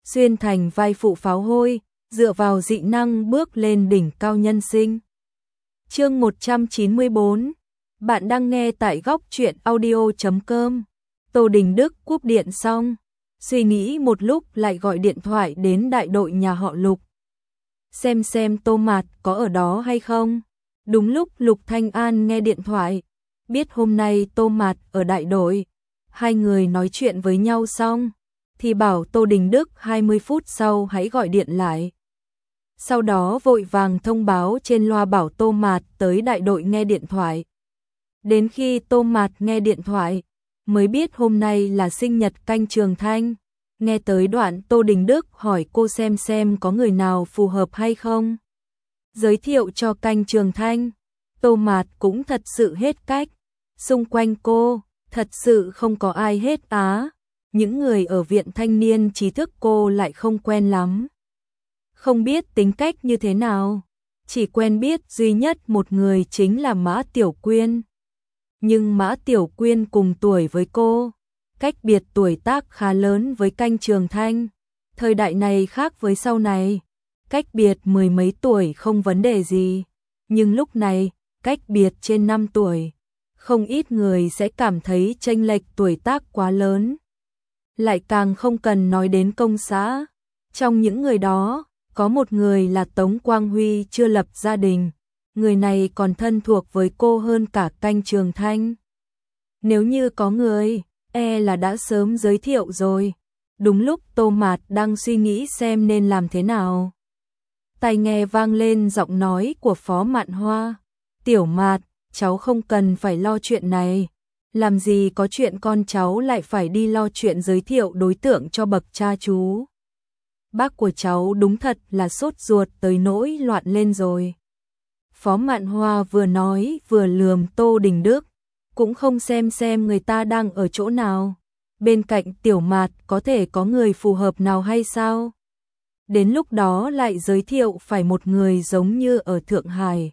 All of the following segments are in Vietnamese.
xuyên thành vai phụ pháo hôi, dựa vào dị năng bước lên đỉnh cao nhân sinh. Chương 194. Bạn đang nghe tại góc truyện audio.com. Tô Đình Đức cúp điện xong, suy nghĩ một lúc lại gọi điện thoại đến đại đội nhà họ Lục. Xem Tô Mạt có ở đó hay không. Đúng lúc Lục Thanh An nghe điện thoại, biết hôm nay Tô Mạt ở đại đội. Hai người nói chuyện với nhau xong, thì bảo Tô Đình Đức 20 phút sau hãy gọi điện lại. Sau đó vội vàng thông báo trên loa bảo Tô Mạt tới đại đội nghe điện thoại. Đến khi Tô Mạt nghe điện thoại, mới biết hôm nay là sinh nhật Canh Trường Thanh. Nghe tới đoạn Tô Đình Đức hỏi cô xem có người nào phù hợp hay không. Giới thiệu cho Canh Trường Thanh, Tô Mạt cũng thật sự hết cách. Xung quanh cô, thật sự không có ai hết á. Những người ở viện thanh niên trí thức cô lại không quen lắm. Không biết tính cách như thế nào, chỉ quen biết duy nhất một người chính là Mã Tiểu Quyên. Nhưng Mã Tiểu Quyên cùng tuổi với cô, cách biệt tuổi tác khá lớn với Canh Trường Thanh. Thời đại này khác với sau này, cách biệt mười mấy tuổi không vấn đề gì. Nhưng lúc này, cách biệt trên 5 tuổi, không ít người sẽ cảm thấy chênh lệch tuổi tác quá lớn. Lại càng không cần nói đến công xã. Trong những người đó, có một người là Tống Quang Huy chưa lập gia đình. Người này còn thân thuộc với cô hơn cả Canh Trường Thanh. Nếu như có người, là đã sớm giới thiệu rồi. Đúng lúc Tô Mạt đang suy nghĩ xem nên làm thế nào, tai nghe vang lên giọng nói của Phó Mạn Hoa. Tiểu Mạt, cháu không cần phải lo chuyện này. Làm gì có chuyện con cháu lại phải đi lo chuyện giới thiệu đối tượng cho bậc cha chú. Bác của cháu đúng thật là sốt ruột tới nỗi loạn lên rồi. Phó Mạn Hoa vừa nói vừa lườm Tô Đình Đức, cũng không xem người ta đang ở chỗ nào. Bên cạnh Tiểu Mạt có thể có người phù hợp nào hay sao? Đến lúc đó lại giới thiệu phải một người giống như ở Thượng Hải.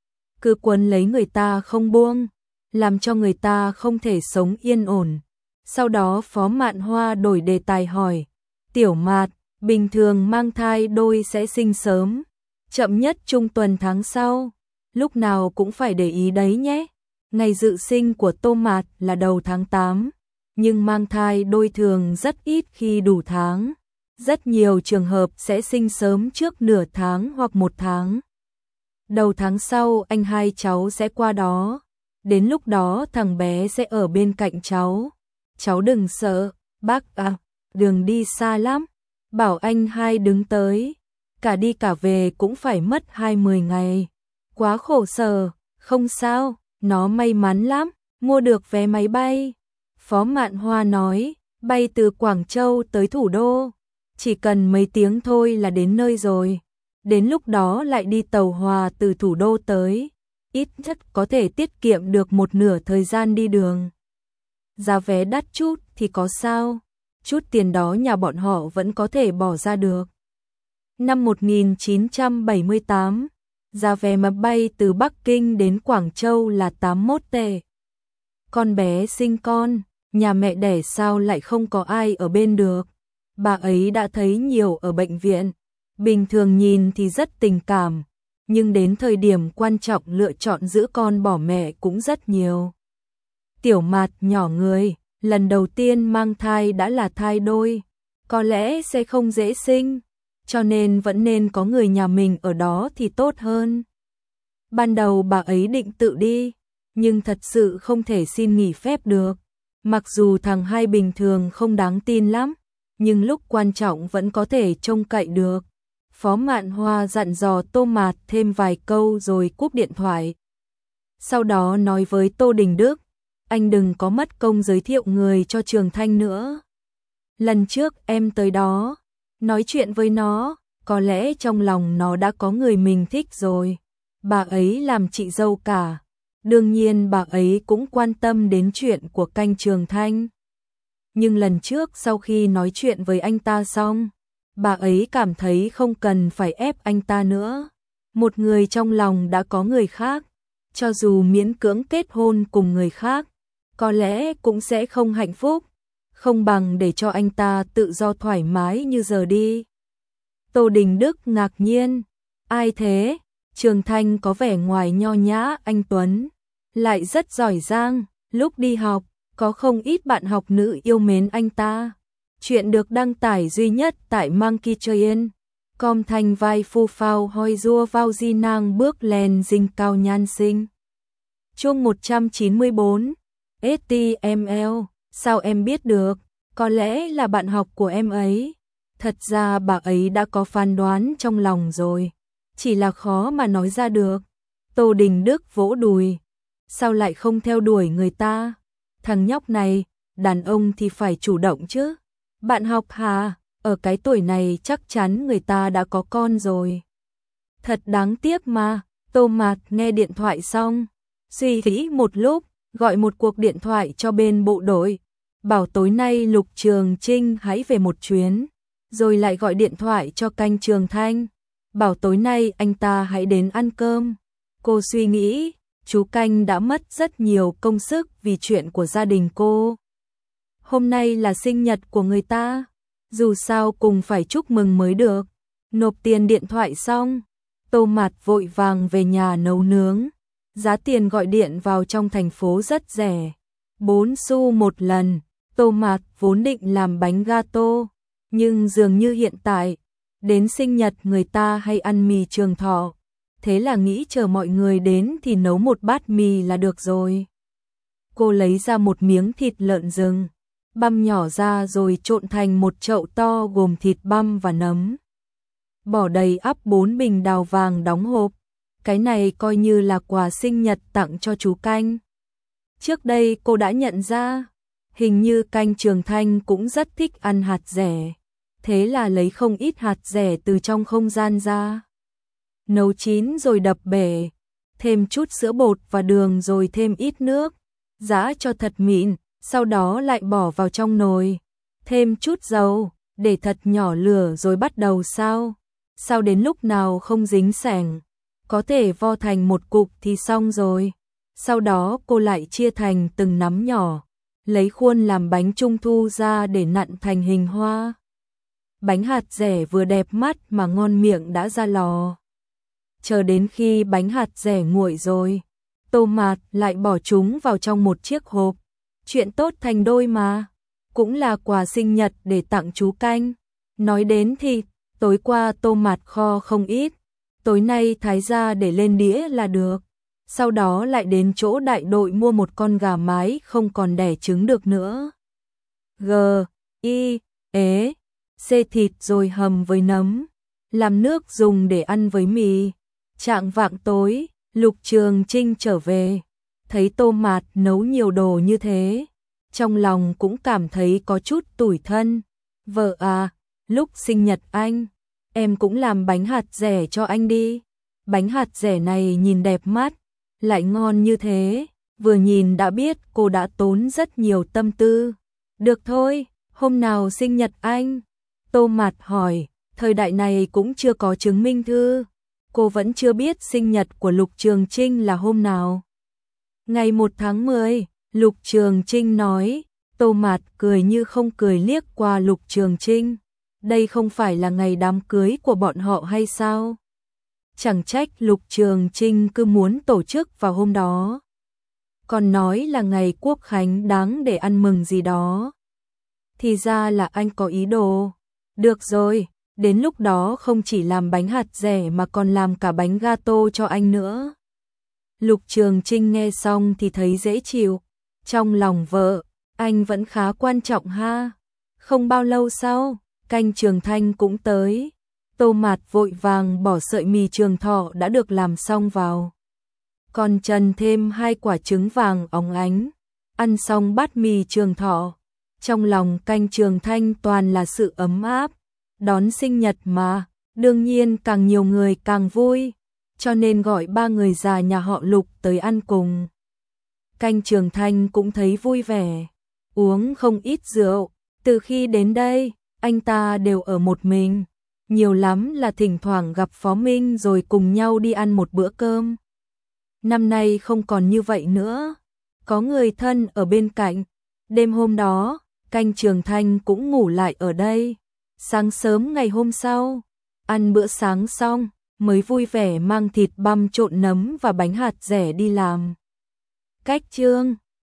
Cứ quấn lấy người ta không buông, làm cho người ta không thể sống yên ổn. Sau đó Phó Mạn Hoa đổi đề tài hỏi, Tiểu Mạt, bình thường mang thai đôi sẽ sinh sớm, chậm nhất trung tuần tháng sau, lúc nào cũng phải để ý đấy nhé. Ngày dự sinh của Tô Mạt là đầu tháng 8, nhưng mang thai đôi thường rất ít khi đủ tháng. Rất nhiều trường hợp sẽ sinh sớm trước nửa tháng hoặc 1 tháng. Đầu tháng sau anh hai cháu sẽ qua đó. Đến lúc đó thằng bé sẽ ở bên cạnh cháu. Cháu đừng sợ, bác đường đi xa lắm. Bảo anh hai đứng tới, cả đi cả về cũng phải mất 20 ngày. Quá khổ sở, không sao, nó may mắn lắm, mua được vé máy bay. Phó Mạn Hoa nói, bay từ Quảng Châu tới thủ đô, chỉ cần mấy tiếng thôi là đến nơi rồi. Đến lúc đó lại đi tàu hỏa từ thủ đô tới, ít nhất có thể tiết kiệm được một nửa thời gian đi đường. Giá vé đắt chút thì có sao, chút tiền đó nhà bọn họ vẫn có thể bỏ ra được. Năm 1978, giá vé máy bay từ Bắc Kinh đến Quảng Châu là 81 tệ. Con bé sinh con, nhà mẹ đẻ sao lại không có ai ở bên được. Bà ấy đã thấy nhiều ở bệnh viện, bình thường nhìn thì rất tình cảm, nhưng đến thời điểm quan trọng lựa chọn giữa con bỏ mẹ cũng rất nhiều. Tiểu Mạt nhỏ người, lần đầu tiên mang thai đã là thai đôi, có lẽ sẽ không dễ sinh, cho nên vẫn nên có người nhà mình ở đó thì tốt hơn. Ban đầu bà ấy định tự đi, nhưng thật sự không thể xin nghỉ phép được. Mặc dù thằng hai bình thường không đáng tin lắm, nhưng lúc quan trọng vẫn có thể trông cậy được. Phó Mạn Hoa dặn dò Tô Mạt thêm vài câu rồi cúp điện thoại. Sau đó nói với Tô Đình Đức, anh đừng có mất công giới thiệu người cho Trường Thanh nữa. Lần trước em tới đó, nói chuyện với nó, có lẽ trong lòng nó đã có người mình thích rồi. Bà ấy làm chị dâu cả, đương nhiên bà ấy cũng quan tâm đến chuyện của Canh Trường Thanh. Nhưng lần trước sau khi nói chuyện với anh ta xong, bà ấy cảm thấy không cần phải ép anh ta nữa. Một người trong lòng đã có người khác, cho dù miễn cưỡng kết hôn cùng người khác, có lẽ cũng sẽ không hạnh phúc. không bằng để cho anh ta tự do thoải mái như giờ đi. Tô Đình Đức ngạc nhiên, ai thế? Trường Thanh có vẻ ngoài nho nhã anh tuấn, lại rất giỏi giang, lúc đi học, có không ít bạn học nữ yêu mến anh ta. Chuyện được đăng tải duy nhất tại Monkey Train. Com thành vai phu phao hoi rua vào di nàng bước lên dinh cao nhan sinh. Chương 194 STML, sao em biết được? Có lẽ là bạn học của em ấy. Thật ra bà ấy đã có phán đoán trong lòng rồi, chỉ là khó mà nói ra được. Tô Đình Đức vỗ đùi, sao lại không theo đuổi người ta? Thằng nhóc này, đàn ông thì phải chủ động chứ. Bạn học hả? Ở cái tuổi này chắc chắn người ta đã có con rồi. Thật đáng tiếc mà. Tô Mạt nghe điện thoại xong, suy nghĩ một lúc, gọi một cuộc điện thoại cho bên bộ đội, bảo tối nay Lục Trường Trinh hãy về một chuyến, rồi lại gọi điện thoại cho Canh Trường Thanh, bảo tối nay anh ta hãy đến ăn cơm. Cô suy nghĩ, chú Canh đã mất rất nhiều công sức vì chuyện của gia đình cô. Hôm nay là sinh nhật của người ta, dù sao cùng phải chúc mừng mới được. Nộp tiền điện thoại xong, Tô Mạt vội vàng về nhà nấu nướng. Giá tiền gọi điện vào trong thành phố rất rẻ, 4 xu một lần. Tô Mạt vốn định làm bánh gato, nhưng dường như hiện tại, đến sinh nhật người ta hay ăn mì Trường Thọ, thế là nghĩ chờ mọi người đến thì nấu một bát mì là được rồi. Cô lấy ra một miếng thịt lợn rừng, băm nhỏ ra rồi trộn thành một chậu to gồm thịt băm và nấm. Bỏ đầy ắp 4 bình đào vàng đóng hộp. Cái này coi như là quà sinh nhật tặng cho chú Canh. Trước đây cô đã nhận ra, hình như Canh Trường Thanh cũng rất thích ăn hạt dẻ. Thế là lấy không ít hạt dẻ từ trong không gian ra. Nấu chín rồi đập bể, thêm chút sữa bột và đường rồi thêm ít nước, giã cho thật mịn, sau đó lại bỏ vào trong nồi, thêm chút dầu, để thật nhỏ lửa rồi bắt đầu xào. Sao đến lúc nào không dính sẻng, có thể vo thành một cục thì xong rồi. Sau đó cô lại chia thành từng nắm nhỏ, lấy khuôn làm bánh trung thu ra để nặn thành hình hoa. Bánh hạt dẻ vừa đẹp mắt mà ngon miệng đã ra lò. Chờ đến khi bánh hạt dẻ nguội rồi, Tô Mạt lại bỏ chúng vào trong một chiếc hộp. Chuyện tốt thành đôi mà, cũng là quà sinh nhật để tặng chú Canh. Nói đến thì, tối qua Tô Mạt kho không ít, tối nay thái ra để lên đĩa là được. Sau đó lại đến chỗ đại đội mua một con gà mái không còn đẻ trứng được nữa. C thịt rồi hầm với nấm, làm nước dùng để ăn với mì. Chạng vạng tối, Lục Trường Trinh trở về, thấy Tô Mạt nấu nhiều đồ như thế, trong lòng cũng cảm thấy có chút tủi thân. Vợ à, lúc sinh nhật anh, em cũng làm bánh hạt dẻ cho anh đi. Bánh hạt dẻ này nhìn đẹp mắt, lại ngon như thế, vừa nhìn đã biết cô đã tốn rất nhiều tâm tư. Được thôi, hôm nào sinh nhật anh? Tô Mạt hỏi, thời đại này cũng chưa có chứng minh thư. Cô vẫn chưa biết sinh nhật của Lục Trường Trinh là hôm nào. Ngày 1 tháng 10, Lục Trường Trinh nói. Tô Mạt cười như không cười liếc qua Lục Trường Trinh. Đây không phải là ngày đám cưới của bọn họ hay sao? Chẳng trách Lục Trường Trinh cứ muốn tổ chức vào hôm đó. Còn nói là ngày quốc khánh đáng để ăn mừng gì đó. Thì ra là anh có ý đồ. Được rồi, đến lúc đó không chỉ làm bánh hạt dẻ mà còn làm cả bánh gato cho anh nữa. Lục Trường Trinh nghe xong thì thấy dễ chịu. Trong lòng vợ, anh vẫn khá quan trọng ha. Không bao lâu sau, Canh Trường Thanh cũng tới. Tô Mạt vội vàng bỏ sợi mì Trường Thọ đã được làm xong vào. Còn trần thêm 2 quả trứng vàng óng ánh. Ăn xong bát mì Trường Thọ, trong lòng Canh Trường Thanh toàn là sự ấm áp. Đón sinh nhật mà, đương nhiên càng nhiều người càng vui, cho nên gọi 3 người già nhà họ Lục tới ăn cùng. Canh Trường Thanh cũng thấy vui vẻ, uống không ít rượu. Từ khi đến đây, anh ta đều ở một mình, nhiều lắm là thỉnh thoảng gặp Phó Minh rồi cùng nhau đi ăn một bữa cơm. Năm nay không còn như vậy nữa, có người thân ở bên cạnh. Đêm hôm đó, Canh Trường Thanh cũng ngủ lại ở đây. Sáng sớm ngày hôm sau, ăn bữa sáng xong, mới vui vẻ mang thịt băm trộn nấm và bánh hạt dẻ đi làm. Cách Chương